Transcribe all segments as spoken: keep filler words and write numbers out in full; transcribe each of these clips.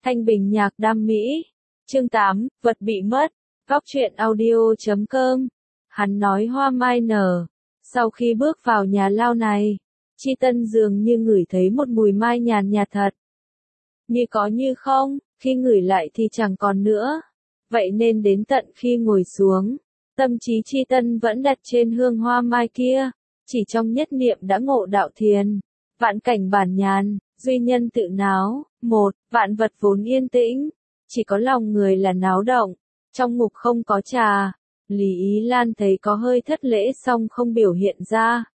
Thanh Bình nhạc đam mỹ. Chương tám, vật bị mất. Góc truyện audio chấm com. Hắn nói hoa mai nở. Sau khi bước vào nhà lao này, Chi Tân dường như ngửi thấy một mùi mai nhàn nhạt thật. Như có như không, khi ngửi lại thì chẳng còn nữa. Vậy nên đến tận khi ngồi xuống, tâm trí Chi Tân vẫn đặt trên hương hoa mai kia. Chỉ trong nhất niệm đã ngộ đạo thiền. Vạn cảnh bản nhàn, duy nhân tự náo. Một, vạn vật vốn yên tĩnh. Chỉ có lòng người là náo động. Trong ngục không có trà. Lý Ý Lan thấy có hơi thất lễ song không biểu hiện ra.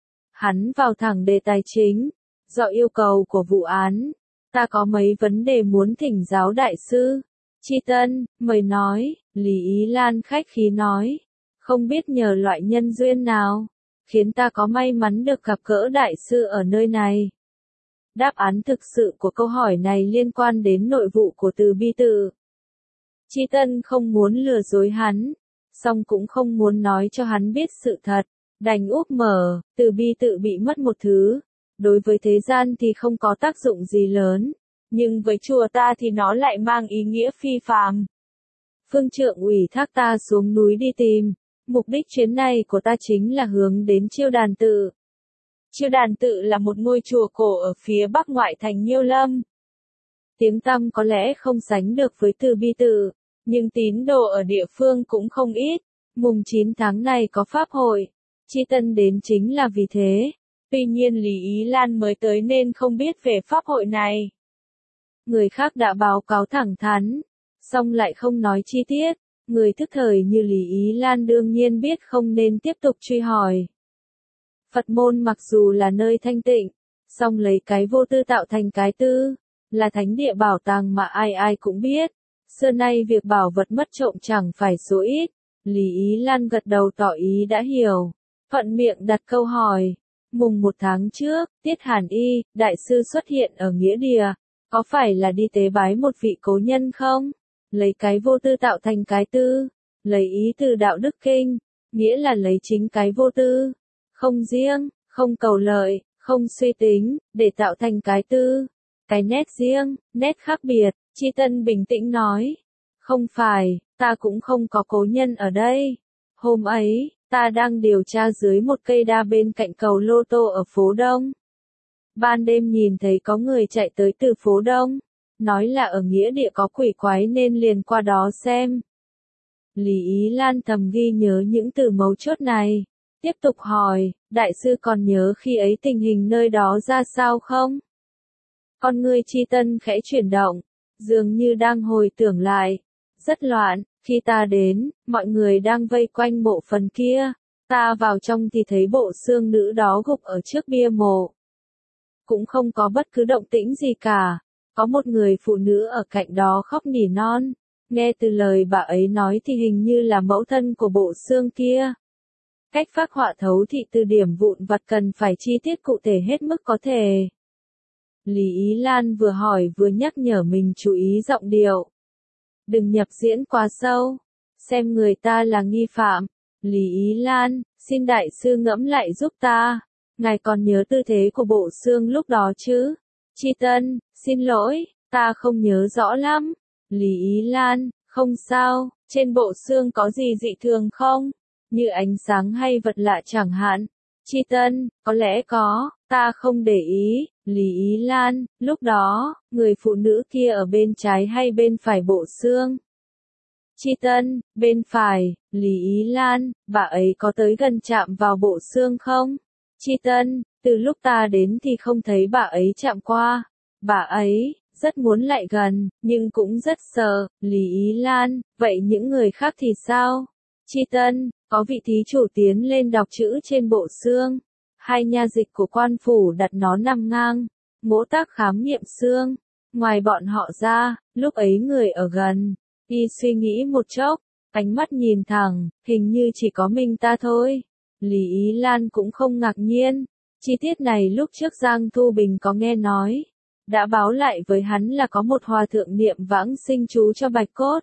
Hắn vào thẳng đề tài chính. Do yêu cầu của vụ án, ta có mấy vấn đề muốn thỉnh giáo đại sư. Chi Tân, mời nói. Lý Ý Lan khách khí nói. Không biết nhờ loại nhân duyên nào, khiến ta có may mắn được gặp gỡ đại sư ở nơi này. Đáp án thực sự của câu hỏi này liên quan đến nội vụ của Từ Bi Tự. Chi Tân không muốn lừa dối hắn, song cũng không muốn nói cho hắn biết sự thật, đành úp mở. Từ Bi Tự bị mất một thứ, đối với thế gian thì không có tác dụng gì lớn, nhưng với chùa ta thì nó lại mang ý nghĩa phi phàm. Phương trượng ủy thác ta xuống núi đi tìm, mục đích chuyến này của ta chính là hướng đến Chiêu Đàn Tự. Chiêu Đàn Tự là một ngôi chùa cổ ở phía bắc ngoại thành Nhiêu Lâm. Tiếng tăm có lẽ không sánh được với Từ Bi Tự, nhưng tín đồ ở địa phương cũng không ít. Mùng chín tháng này có pháp hội, Chi Tân đến chính là vì thế. Tuy nhiên Lý Ý Lan mới tới nên không biết về pháp hội này. Người khác đã báo cáo thẳng thắn, song lại không nói chi tiết. Người thức thời như Lý Ý Lan đương nhiên biết không nên tiếp tục truy hỏi. Phật môn mặc dù là nơi thanh tịnh, song lấy cái vô tư tạo thành cái tư, là thánh địa bảo tàng mà ai ai cũng biết. Xưa nay việc bảo vật mất trộm chẳng phải số ít. Lý Ý Lan gật đầu tỏ ý đã hiểu. Thuận miệng đặt câu hỏi. Mùng một tháng trước, Tiết Hàn Y, đại sư xuất hiện ở nghĩa địa. Có phải là đi tế bái một vị cố nhân không? Lấy cái vô tư tạo thành cái tư. Lấy ý từ đạo đức kinh, nghĩa là lấy chính cái vô tư. Không riêng, không cầu lợi, không suy tính, để tạo thành cái tư. Cái nét riêng, nét khác biệt. Chi Tân bình tĩnh nói. Không phải, ta cũng không có cố nhân ở đây. Hôm ấy, ta đang điều tra dưới một cây đa bên cạnh cầu Lô Tô ở phố Đông. Ban đêm nhìn thấy có người chạy tới từ phố Đông, nói là ở nghĩa địa có quỷ quái nên liền qua đó xem. Lý Ý Lan thầm ghi nhớ những từ mấu chốt này. Tiếp tục hỏi, đại sư còn nhớ khi ấy tình hình nơi đó ra sao không? Con ngươi Chi Tân khẽ chuyển động, dường như đang hồi tưởng lại. Rất loạn, khi ta đến, mọi người đang vây quanh mộ phần kia. Ta vào trong thì thấy bộ xương nữ đó gục ở trước bia mộ. Cũng không có bất cứ động tĩnh gì cả. Có một người phụ nữ ở cạnh đó khóc nỉ non. Nghe từ lời bà ấy nói thì hình như là mẫu thân của bộ xương kia. Cách phác họa thấu thị từ điểm vụn vặt cần phải chi tiết cụ thể hết mức có thể. Lý Ý Lan vừa hỏi vừa nhắc nhở mình chú ý giọng điệu. Đừng nhập diễn quá sâu. Xem người ta là nghi phạm. Lý Ý Lan, xin đại sư ngẫm lại giúp ta. Ngài còn nhớ tư thế của bộ xương lúc đó chứ? Chi Tân, xin lỗi, ta không nhớ rõ lắm. Lý Ý Lan, không sao, trên bộ xương có gì dị thường không? Như ánh sáng hay vật lạ chẳng hạn. Chi Tân, có lẽ có, ta không để ý. Lý Ý Lan, lúc đó, người phụ nữ kia ở bên trái hay bên phải bộ xương? Chi Tân, bên phải. Lý Ý Lan, bà ấy có tới gần chạm vào bộ xương không? Chi Tân, từ lúc ta đến thì không thấy bà ấy chạm qua. Bà ấy, rất muốn lại gần, nhưng cũng rất sợ. Lý Ý Lan, vậy những người khác thì sao? Chi Tân, có vị thí chủ tiến lên đọc chữ trên bộ xương. Hai nha dịch của quan phủ đặt nó nằm ngang. Ngỗ tác khám nghiệm xương. Ngoài bọn họ ra, lúc ấy người ở gần. Y suy nghĩ một chốc, ánh mắt nhìn thẳng, hình như chỉ có mình ta thôi. Lý Ý Lan cũng không ngạc nhiên. Chi tiết này lúc trước Giang Thu Bình có nghe nói. Đã báo lại với hắn là có một hòa thượng niệm vãng sinh chú cho bạch cốt.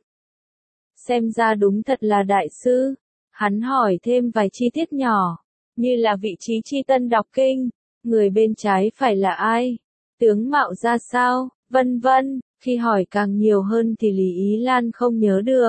Xem ra đúng thật là đại sư. Hắn hỏi thêm vài chi tiết nhỏ, như là vị trí Chi Tân đọc kinh, người bên trái phải là ai, tướng mạo ra sao, vân vân. Khi hỏi càng nhiều hơn thì Lý Ý Lan không nhớ được.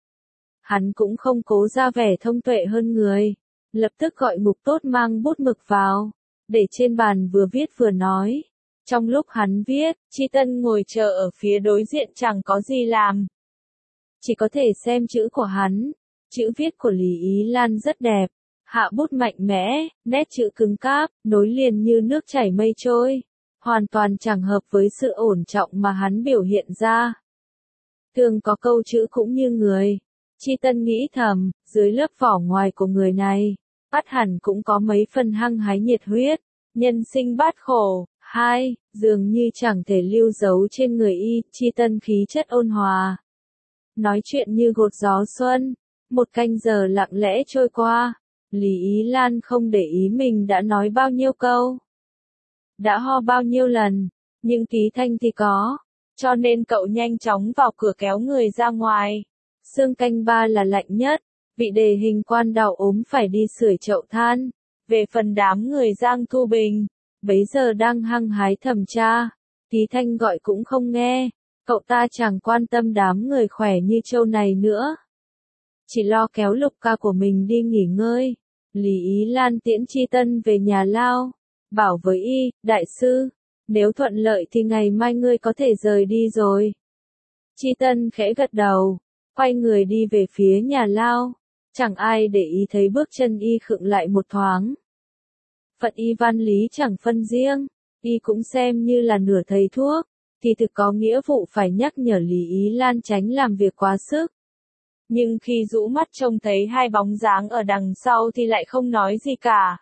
Hắn cũng không cố ra vẻ thông tuệ hơn người. Lập tức gọi Ngục Tốt mang bút mực vào. Để trên bàn vừa viết vừa nói. Trong lúc hắn viết, Chi Tân ngồi chờ ở phía đối diện chẳng có gì làm. Chỉ có thể xem chữ của hắn. Chữ viết của Lý Ý Lan rất đẹp. Hạ bút mạnh mẽ, nét chữ cứng cáp, nối liền như nước chảy mây trôi. Hoàn toàn chẳng hợp với sự ổn trọng mà hắn biểu hiện ra. Thường có câu chữ cũng như người. Chi Tân nghĩ thầm, dưới lớp vỏ ngoài của người này, ắt hẳn cũng có mấy phần hăng hái nhiệt huyết. Nhân sinh bát khổ. Hai, dường như chẳng thể lưu giấu trên người y, Chi Tân khí chất ôn hòa. Nói chuyện như gột gió xuân. Một canh giờ lặng lẽ trôi qua. Lý Ý Lan không để ý mình đã nói bao nhiêu câu. Đã ho bao nhiêu lần. Nhưng Ký Thanh thì có. Cho nên cậu nhanh chóng vào cửa kéo người ra ngoài. Sương canh ba là lạnh nhất. Vị đề hình quan đau ốm phải đi sưởi chậu than. Về phần đám người Giang Thu Bình. Bấy giờ đang hăng hái thẩm tra. Ký Thanh gọi cũng không nghe. Cậu ta chẳng quan tâm đám người khỏe như châu này nữa. Chỉ lo kéo Lục ca của mình đi nghỉ ngơi. Lý Ý Lan tiễn Chi Tân về nhà lao. Bảo với y, đại sư. Nếu thuận lợi thì ngày mai ngươi có thể rời đi rồi. Chi Tân khẽ gật đầu. Quay người đi về phía nhà lao. Chẳng ai để ý thấy bước chân y khựng lại một thoáng. Phận y văn lý chẳng phân riêng. Y cũng xem như là nửa thầy thuốc. Thì thực có nghĩa vụ phải nhắc nhở Lý Ý Lan tránh làm việc quá sức. Nhưng khi rũ mắt trông thấy hai bóng dáng ở đằng sau thì lại không nói gì cả.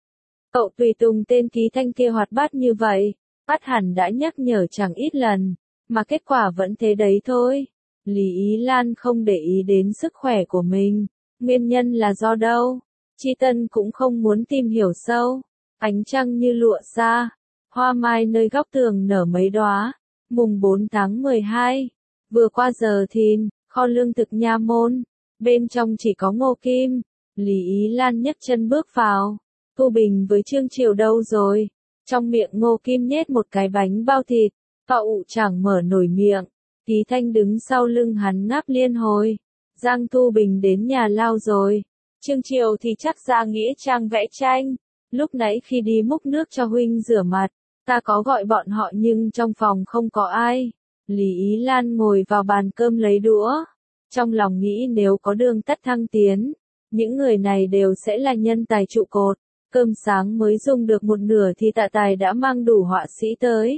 Cậu tùy tùng tên Ký Thanh kia hoạt bát như vậy, ắt hẳn đã nhắc nhở chẳng ít lần, mà kết quả vẫn thế đấy thôi. Lý Ý Lan không để ý đến sức khỏe của mình, nguyên nhân là do đâu? Chi Tân cũng không muốn tìm hiểu sâu. Ánh trăng như lụa xa, hoa mai nơi góc tường nở mấy đóa. Mùng bốn tháng mười hai, vừa qua giờ thìn, kho lương thực nha môn, bên trong chỉ có Ngô Kim. Lý Ý Lan nhấc chân bước vào. Thu Bình với Trương Triều đâu rồi? Trong miệng Ngô Kim nhét một cái bánh bao thịt, cậu chẳng mở nổi miệng. Ký Thanh đứng sau lưng hắn ngáp liên hồi. Giang Thu Bình đến nhà lao rồi. Trương Triều thì chắc ra nghĩa trang vẽ tranh. Lúc nãy khi đi múc nước cho huynh rửa mặt, ta có gọi bọn họ nhưng trong phòng không có ai. Lý Ý Lan ngồi vào bàn cơm lấy đũa. Trong lòng nghĩ nếu có đường tắt thăng tiến, những người này đều sẽ là nhân tài trụ cột. Cơm sáng mới dùng được một nửa thì Tạ Tài đã mang đủ họa sĩ tới.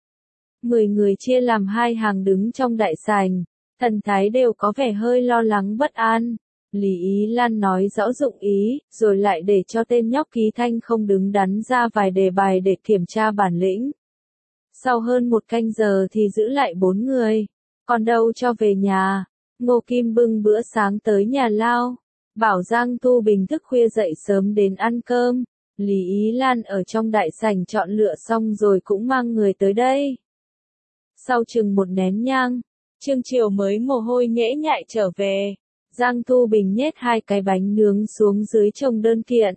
Mười người chia làm hai hàng đứng trong đại sảnh, thần thái đều có vẻ hơi lo lắng bất an. Lý Ý Lan nói rõ dụng ý, rồi lại để cho tên nhóc Ký Thanh không đứng đắn ra vài đề bài để kiểm tra bản lĩnh. Sau hơn một canh giờ thì giữ lại bốn người, còn đâu cho về nhà. Ngô Kim bưng bữa sáng tới nhà lao, bảo Giang Thu Bình thức khuya dậy sớm đến ăn cơm. Lý Ý Lan ở trong đại sảnh chọn lựa xong rồi cũng mang người tới đây. Sau chừng một nén nhang, Trương Triều mới mồ hôi nhễ nhại trở về. Giang Thu Bình nhét hai cái bánh nướng xuống dưới chồng đơn kiện.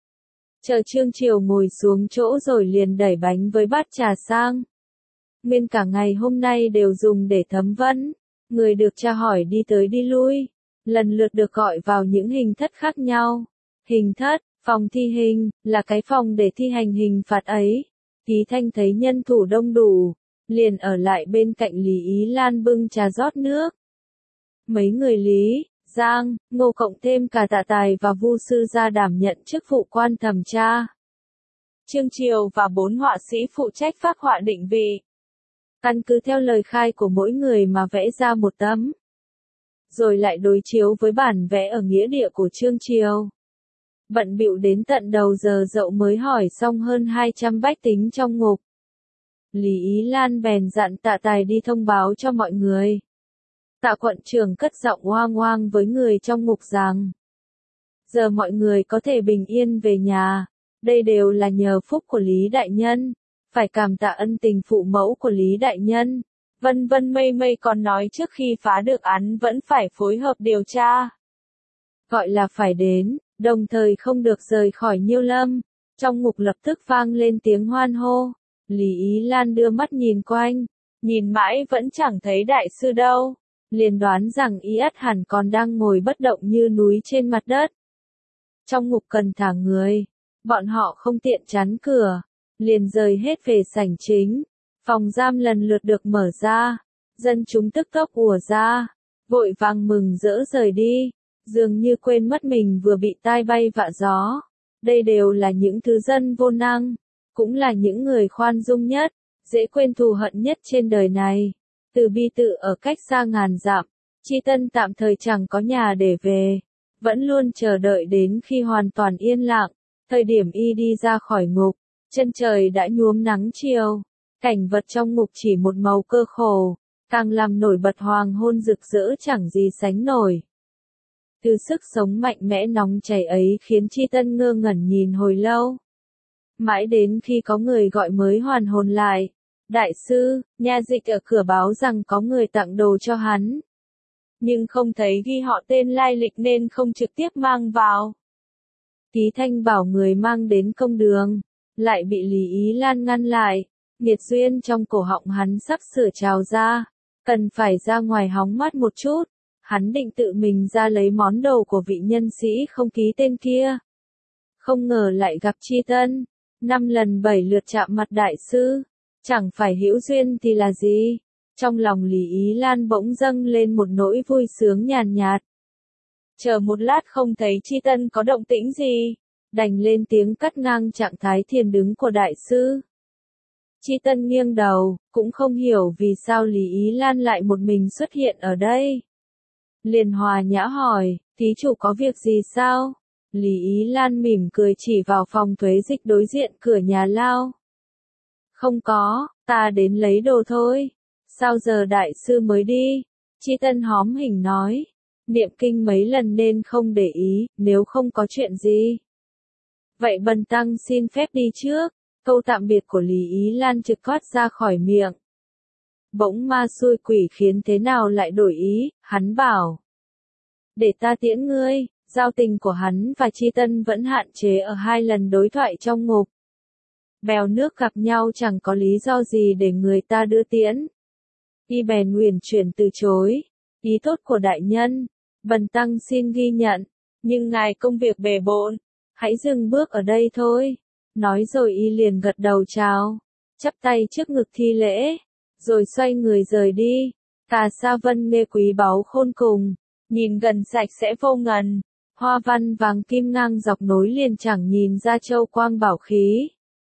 Chờ Trương Triều ngồi xuống chỗ rồi liền đẩy bánh với bát trà sang. Nguyên cả ngày hôm nay đều dùng để thấm vấn. Người được tra hỏi đi tới đi lui, lần lượt được gọi vào những hình thất khác nhau. Hình thất, phòng thi hình, là cái phòng để thi hành hình phạt ấy. Ký Thanh thấy nhân thủ đông đủ, liền ở lại bên cạnh Lý Ý Lan bưng trà rót nước. Mấy người Lý, Giang, Ngô cộng thêm cả Tạ Tài và Vu Sư ra đảm nhận chức vụ quan thẩm tra. Trương Triều và bốn họa sĩ phụ trách phác họa định vị. Căn cứ theo lời khai của mỗi người mà vẽ ra một tấm. Rồi lại đối chiếu với bản vẽ ở nghĩa địa của Trương Triều. Bận bịu đến tận đầu giờ dậu mới hỏi xong hơn hai trăm bách tính trong ngục. Lý Ý Lan bèn dặn Tạ Tài đi thông báo cho mọi người. Tạ quận trưởng cất giọng oang oang với người trong ngục rằng: giờ mọi người có thể bình yên về nhà, đây đều là nhờ phúc của Lý Đại Nhân, phải cảm tạ ân tình phụ mẫu của Lý Đại Nhân. Vân vân mây mây còn nói trước khi phá được án vẫn phải phối hợp điều tra. Gọi là phải đến, đồng thời không được rời khỏi Nhiêu Lâm. Trong ngục lập tức vang lên tiếng hoan hô. Lý Ý Lan đưa mắt nhìn quanh, nhìn mãi vẫn chẳng thấy đại sư đâu, liền đoán rằng y ắt hẳn còn đang ngồi bất động như núi trên mặt đất. Trong ngục cần thả người, bọn họ không tiện chắn cửa, liền rời hết về sảnh chính, phòng giam lần lượt được mở ra, dân chúng tức tốc ùa ra, vội vàng mừng rỡ rời đi, dường như quên mất mình vừa bị tai bay vạ gió. Đây đều là những thứ dân vô năng, cũng là những người khoan dung nhất, dễ quên thù hận nhất trên đời này. Từ bi tự ở cách xa ngàn dặm, Chi Tân tạm thời chẳng có nhà để về, vẫn luôn chờ đợi đến khi hoàn toàn yên lặng, thời điểm y đi ra khỏi ngục, chân trời đã nhuốm nắng chiều, cảnh vật trong ngục chỉ một màu cơ khổ, càng làm nổi bật hoàng hôn rực rỡ chẳng gì sánh nổi. Từ sức sống mạnh mẽ nóng chảy ấy khiến Chi Tân ngơ ngẩn nhìn hồi lâu. Mãi đến khi có người gọi mới hoàn hồn lại. Đại sư, nha dịch ở cửa báo rằng có người tặng đồ cho hắn. Nhưng không thấy ghi họ tên lai lịch nên không trực tiếp mang vào. Ký Thanh bảo người mang đến công đường, lại bị Lý Ý Lan ngăn lại. Nghiệt duyên trong cổ họng hắn sắp sửa trào ra, cần phải ra ngoài hóng mát một chút. Hắn định tự mình ra lấy món đồ của vị nhân sĩ không ký tên kia. Không ngờ lại gặp Chi Tân, năm lần bảy lượt chạm mặt đại sư, chẳng phải hữu duyên thì là gì. Trong lòng Lý Ý Lan bỗng dâng lên một nỗi vui sướng nhàn nhạt. Chờ một lát không thấy Chi Tân có động tĩnh gì, đành lên tiếng cắt ngang trạng thái thiền đứng của đại sư. Chi Tân nghiêng đầu, cũng không hiểu vì sao Lý Ý Lan lại một mình xuất hiện ở đây. Liền hòa nhã hỏi, thí chủ có việc gì sao? Lý Ý Lan mỉm cười chỉ vào phòng thuế dịch đối diện cửa nhà lao. Không có, ta đến lấy đồ thôi. Sao giờ đại sư mới đi? Chi Tân hóm hình nói. Niệm kinh mấy lần nên không để ý, nếu không có chuyện gì. Vậy bần tăng xin phép đi trước. Câu tạm biệt của Lý Ý Lan trực thoát ra khỏi miệng. Bỗng ma xui quỷ khiến thế nào lại đổi ý, hắn bảo. Để ta tiễn ngươi, giao tình của hắn và Chi Tân vẫn hạn chế ở hai lần đối thoại trong ngục. Bèo nước gặp nhau chẳng có lý do gì để người ta đưa tiễn. Y bèn uyển chuyển từ chối, ý tốt của đại nhân, bần tăng xin ghi nhận, nhưng ngài công việc bề bộn, hãy dừng bước ở đây thôi. Nói rồi y liền gật đầu chào, chắp tay trước ngực thi lễ, rồi xoay người rời đi. Cà sa vân nê quý báu khôn cùng, nhìn gần sạch sẽ vô ngần, hoa văn vàng kim ngang dọc nối liền chẳng nhìn ra châu quang bảo khí.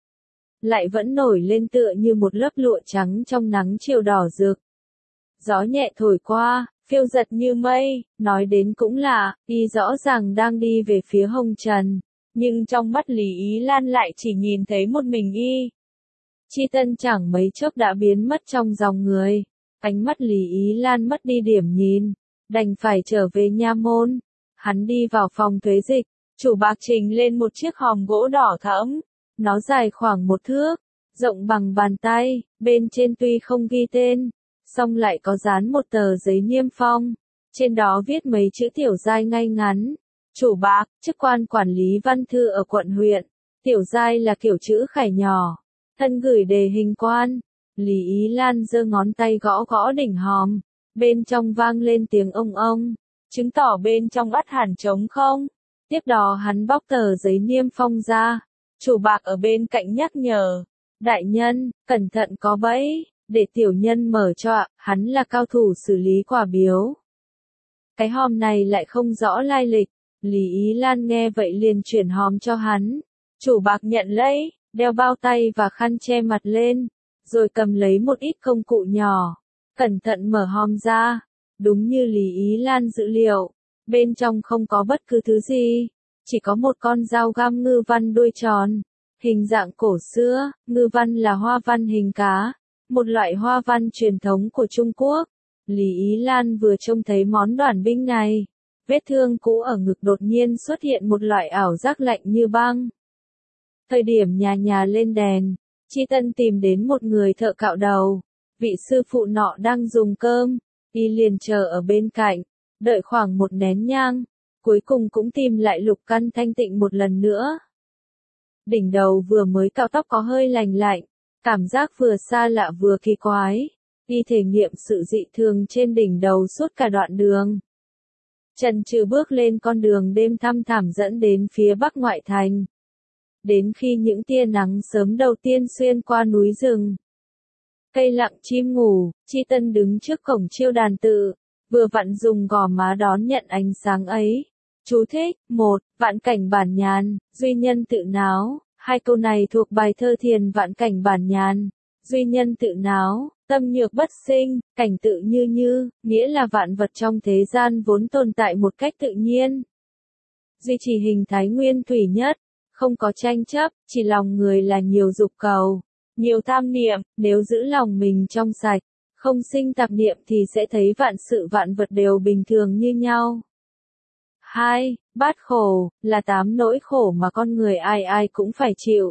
Lại vẫn nổi lên tựa như một lớp lụa trắng trong nắng chiều đỏ rực. Gió nhẹ thổi qua, phiêu giật như mây, nói đến cũng lạ, y rõ ràng đang đi về phía hồng trần. Nhưng trong mắt Lý Ý Lan lại chỉ nhìn thấy một mình y. Chi Tân chẳng mấy chốc đã biến mất trong dòng người. Ánh mắt Lý Ý Lan mất đi điểm nhìn, đành phải trở về nha môn. Hắn đi vào phòng thuế dịch, chủ bạc trình lên một chiếc hòm gỗ đỏ thẫm. Nó dài khoảng một thước, rộng bằng bàn tay, bên trên tuy không ghi tên, song lại có dán một tờ giấy niêm phong. Trên đó viết mấy chữ tiểu giai ngay ngắn. Chủ bạc, chức quan quản lý văn thư ở quận huyện. Tiểu giai là kiểu chữ khải nhỏ. Thân gửi đề hình quan. Lý Ý Lan giơ ngón tay gõ gõ đỉnh hòm. Bên trong vang lên tiếng ông ông. Chứng tỏ bên trong ắt hẳn trống không. Tiếp đó hắn bóc tờ giấy niêm phong ra. Chủ bạc ở bên cạnh nhắc nhở. Đại nhân, cẩn thận có bẫy. Để tiểu nhân mở cho, hắn là cao thủ xử lý quà biếu. Cái hòm này lại không rõ lai lịch. Lý Ý Lan nghe vậy liền chuyển hòm cho hắn. Chủ bạc nhận lấy, đeo bao tay và khăn che mặt lên, rồi cầm lấy một ít công cụ nhỏ, cẩn thận mở hòm ra. Đúng như Lý Ý Lan dự liệu, bên trong không có bất cứ thứ gì, chỉ có một con dao găm ngư văn đuôi tròn, hình dạng cổ xưa. Ngư văn là hoa văn hình cá, một loại hoa văn truyền thống của Trung Quốc. Lý Ý Lan vừa trông thấy món đoản binh này, vết thương cũ ở ngực đột nhiên xuất hiện một loại ảo giác lạnh như băng. Thời điểm nhà nhà lên đèn, Chi Tân tìm đến một người thợ cạo đầu. Vị sư phụ nọ đang dùng cơm, y liền chờ ở bên cạnh, đợi khoảng một nén nhang, cuối cùng cũng tìm lại Lục Căn thanh tịnh một lần nữa. Đỉnh đầu vừa mới cạo tóc có hơi lành lạnh, cảm giác vừa xa lạ vừa kỳ quái. đi thể nghiệm sự dị thường trên đỉnh đầu suốt cả đoạn đường. Chần chừ bước lên con đường đêm thăm thẳm dẫn đến phía bắc ngoại thành. Đến khi những tia nắng sớm đầu tiên xuyên qua núi rừng. Cây lặng chim ngủ, Chi Tân đứng trước cổng chiêu đàn tự, vừa vặn dùng gò má đón nhận ánh sáng ấy. Chú thích, một, vạn cảnh bản nhàn, duy nhân tự náo, hai câu này thuộc bài thơ thiền vạn cảnh bản nhàn, duy nhân tự náo, tâm nhược bất sinh, cảnh tự như như, nghĩa là vạn vật trong thế gian vốn tồn tại một cách tự nhiên. Duy trì hình thái nguyên thủy nhất, không có tranh chấp, chỉ lòng người là nhiều dục cầu, nhiều tham niệm, nếu giữ lòng mình trong sạch, không sinh tạp niệm thì sẽ thấy vạn sự vạn vật đều bình thường như nhau. hai. Bát khổ, là tám nỗi khổ mà con người ai ai cũng phải chịu.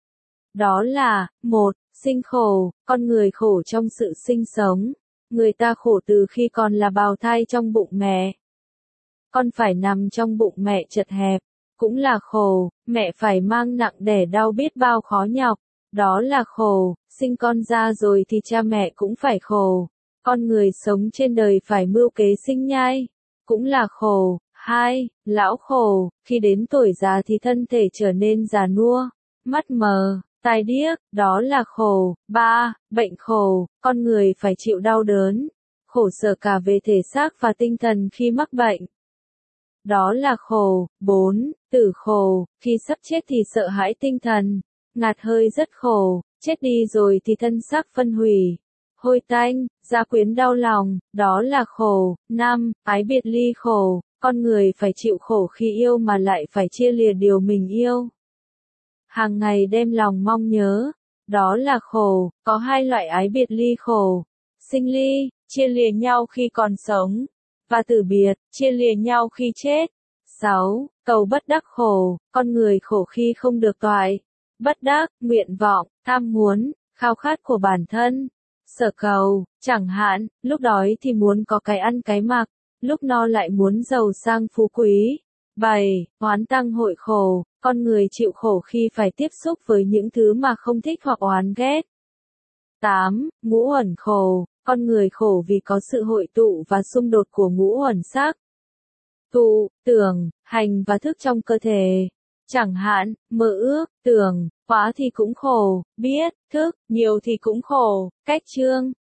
Đó là, một. Sinh khổ, con người khổ trong sự sinh sống. Người ta khổ từ khi còn là bào thai trong bụng mẹ. Con phải nằm trong bụng mẹ chật hẹp, cũng là khổ, mẹ phải mang nặng đẻ đau biết bao khó nhọc. Đó là khổ, sinh con ra rồi thì cha mẹ cũng phải khổ. Con người sống trên đời phải mưu kế sinh nhai, cũng là khổ. Hai. Lão khổ, khi đến tuổi già thì thân thể trở nên già nua, mắt mờ, tai điếc, đó là khổ. Ba. Bệnh khổ, con người phải chịu đau đớn, khổ sở cả về thể xác và tinh thần khi mắc bệnh. Đó là khổ. Bốn. Tử khổ, khi sắp chết thì sợ hãi tinh thần, ngạt hơi rất khổ, chết đi rồi thì thân xác phân hủy, hôi tanh, gia quyến đau lòng, đó là khổ. Năm. Ái biệt ly khổ, con người phải chịu khổ khi yêu mà lại phải chia lìa điều mình yêu. Hàng ngày đem lòng mong nhớ, đó là khổ. Có hai loại ái biệt ly khổ, sinh ly, chia lìa nhau khi còn sống, và tử biệt, chia lìa nhau khi chết. Sáu. Cầu bất đắc khổ, con người khổ khi không được toại. Bất đắc, nguyện vọng, tham muốn, khao khát của bản thân. Sở cầu, chẳng hạn, lúc đói thì muốn có cái ăn cái mặc, lúc no lại muốn giàu sang phú quý. Bảy. Oán tăng hội khổ, con người chịu khổ khi phải tiếp xúc với những thứ mà không thích hoặc oán ghét. Tám. Ngũ uẩn khổ, con người khổ vì có sự hội tụ và xung đột của ngũ uẩn sắc. Tụ, tưởng, hành và thức trong cơ thể. Chẳng hạn, mơ ước, tưởng, quá thì cũng khổ, biết, thức, nhiều thì cũng khổ. Cách chương